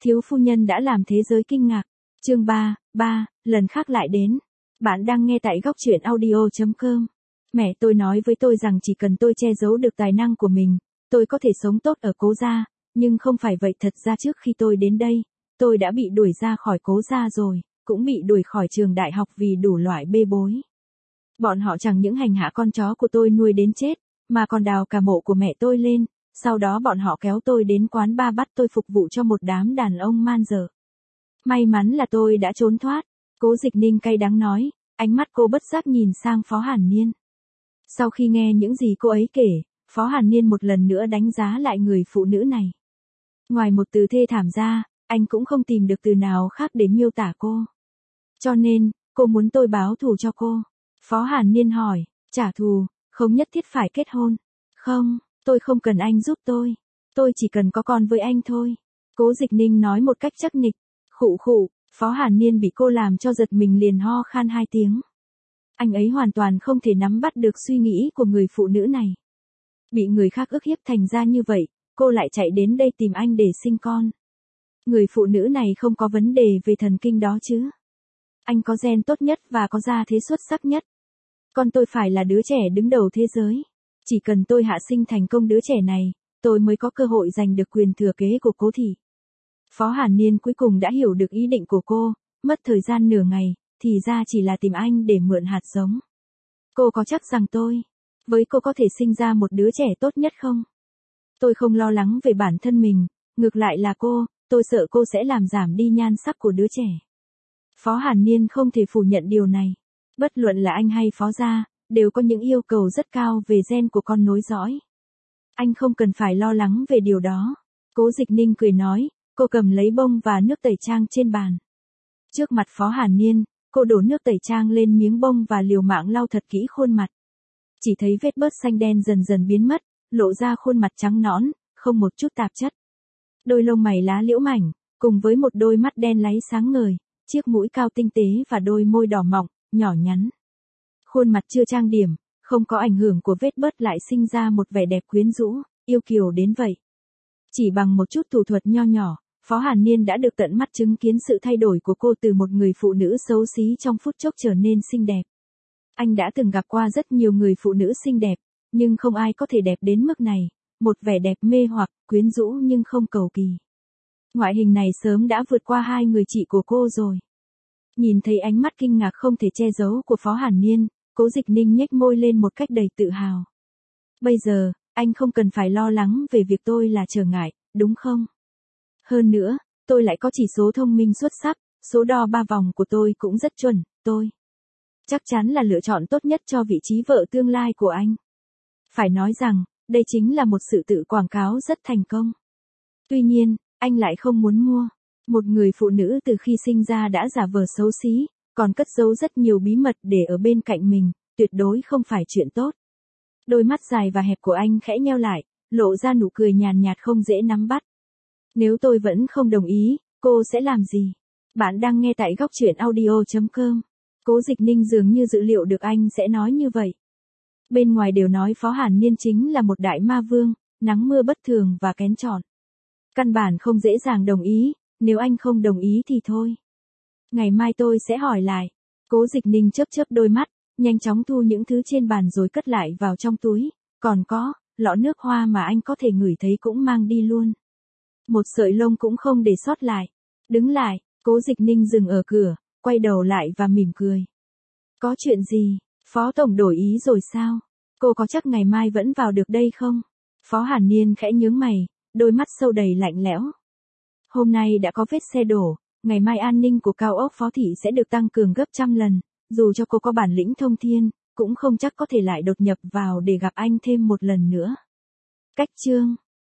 Thiếu phu nhân đã làm thế giới kinh ngạc. Chương 3, lần khác lại đến. Bạn đang nghe tại góc truyện audio.com. Mẹ tôi nói với tôi rằng chỉ cần tôi che giấu được tài năng của mình, tôi có thể sống tốt ở Cố gia, nhưng không phải vậy. Thật ra trước khi tôi đến đây, tôi đã bị đuổi ra khỏi Cố gia rồi, cũng bị đuổi khỏi trường đại học vì đủ loại bê bối. Bọn họ chẳng những hành hạ con chó của tôi nuôi đến chết, mà còn đào cả mộ của mẹ tôi lên, sau đó bọn họ kéo tôi đến quán bar bắt tôi phục vụ cho một đám đàn ông man dợ. May mắn là tôi đã trốn thoát. Cố Dịch Ninh cay đắng nói, ánh mắt cô bất giác nhìn sang Phó Hàn Niên. Sau khi nghe những gì cô ấy kể, Phó Hàn Niên một lần nữa đánh giá lại người phụ nữ này. Ngoài một từ thê thảm ra, anh cũng không tìm được từ nào khác để miêu tả cô. Cho nên, cô muốn tôi báo thù cho cô. Phó Hàn Niên hỏi, trả thù, không nhất thiết phải kết hôn. Không, tôi không cần anh giúp tôi chỉ cần có con với anh thôi. Cố Dịch Ninh nói một cách chắc nịch. Khụ khụ, Phó Hàn Niên bị cô làm cho giật mình liền ho khan 2 tiếng. Anh ấy hoàn toàn không thể nắm bắt được suy nghĩ của người phụ nữ này. Bị người khác ức hiếp thành ra như vậy, cô lại chạy đến đây tìm anh để sinh con. Người phụ nữ này không có vấn đề về thần kinh đó chứ. Anh có gen tốt nhất và có gia thế xuất sắc nhất. Con tôi phải là đứa trẻ đứng đầu thế giới. Chỉ cần tôi hạ sinh thành công đứa trẻ này, tôi mới có cơ hội giành được quyền thừa kế của Cố thị. Phó Hàn Niên cuối cùng đã hiểu được ý định của cô, mất thời gian nửa ngày, thì ra chỉ là tìm anh để mượn hạt giống. Cô có chắc rằng với cô có thể sinh ra một đứa trẻ tốt nhất không? Tôi không lo lắng về bản thân mình, ngược lại là tôi sợ cô sẽ làm giảm đi nhan sắc của đứa trẻ. Phó Hàn Niên không thể phủ nhận điều này. Bất luận là anh hay Phó gia, đều có những yêu cầu rất cao về gen của con nối dõi. Anh không cần phải lo lắng về điều đó. Cố Dịch Ninh cười nói, cô cầm lấy bông và nước tẩy trang trên bàn. Trước mặt Phó Hàn Niên, cô đổ nước tẩy trang lên miếng bông và liều mạng lau thật kỹ khuôn mặt. Chỉ thấy vết bớt xanh đen dần dần biến mất, lộ ra khuôn mặt trắng nõn, không một chút tạp chất. Đôi lông mày lá liễu mảnh, cùng với một đôi mắt đen láy sáng ngời, chiếc mũi cao tinh tế và đôi môi đỏ mọng, nhỏ nhắn. Khuôn mặt chưa trang điểm, không có ảnh hưởng của vết bớt lại sinh ra một vẻ đẹp quyến rũ, yêu kiều đến vậy. Chỉ bằng một chút thủ thuật nho nhỏ, Phó Hàn Niên đã được tận mắt chứng kiến sự thay đổi của cô từ một người phụ nữ xấu xí trong phút chốc trở nên xinh đẹp. Anh đã từng gặp qua rất nhiều người phụ nữ xinh đẹp, nhưng không ai có thể đẹp đến mức này, một vẻ đẹp mê hoặc, quyến rũ nhưng không cầu kỳ. Ngoại hình này sớm đã vượt qua 2 người chị của cô rồi. Nhìn thấy ánh mắt kinh ngạc không thể che giấu của Phó Hàn Niên, Cố Dịch Ninh nhếch môi lên một cách đầy tự hào. Bây giờ, anh không cần phải lo lắng về việc tôi là trở ngại, đúng không? Hơn nữa, tôi lại có chỉ số thông minh xuất sắc, số đo 3 vòng của tôi cũng rất chuẩn, tôi chắc chắn là lựa chọn tốt nhất cho vị trí vợ tương lai của anh. Phải nói rằng, đây chính là một sự tự quảng cáo rất thành công. Tuy nhiên, anh lại không muốn mua. Một người phụ nữ từ khi sinh ra đã giả vờ xấu xí, còn cất giấu rất nhiều bí mật để ở bên cạnh mình, tuyệt đối không phải chuyện tốt. Đôi mắt dài và hẹp của anh khẽ nheo lại, lộ ra nụ cười nhàn nhạt không dễ nắm bắt. Nếu tôi vẫn không đồng ý, cô sẽ làm gì? Bạn đang nghe tại góc truyện audio.com. Cố Dịch Ninh dường như dự liệu được anh sẽ nói như vậy. Bên ngoài đều nói Phó Hàn Niên chính là một đại ma vương, nắng mưa bất thường và kén chọn. Căn bản không dễ dàng đồng ý, nếu anh không đồng ý thì thôi. Ngày mai tôi sẽ hỏi lại. Cố Dịch Ninh chớp chớp đôi mắt, nhanh chóng thu những thứ trên bàn rồi cất lại vào trong túi. Còn có, lọ nước hoa mà anh có thể ngửi thấy cũng mang đi luôn. Một sợi lông cũng không để sót lại. Đứng lại, Cố Dịch Ninh dừng ở cửa, quay đầu lại và mỉm cười. Có chuyện gì? Phó tổng đổi ý rồi sao? Cô có chắc ngày mai vẫn vào được đây không? Phó Hàn Niên khẽ nhướng mày, đôi mắt sâu đầy lạnh lẽo. Hôm nay đã có vết xe đổ, ngày mai an ninh của cao ốc Phó thị sẽ được tăng cường gấp trăm lần, dù cho cô có bản lĩnh thông thiên, cũng không chắc có thể lại đột nhập vào để gặp anh thêm một lần nữa. Cách chương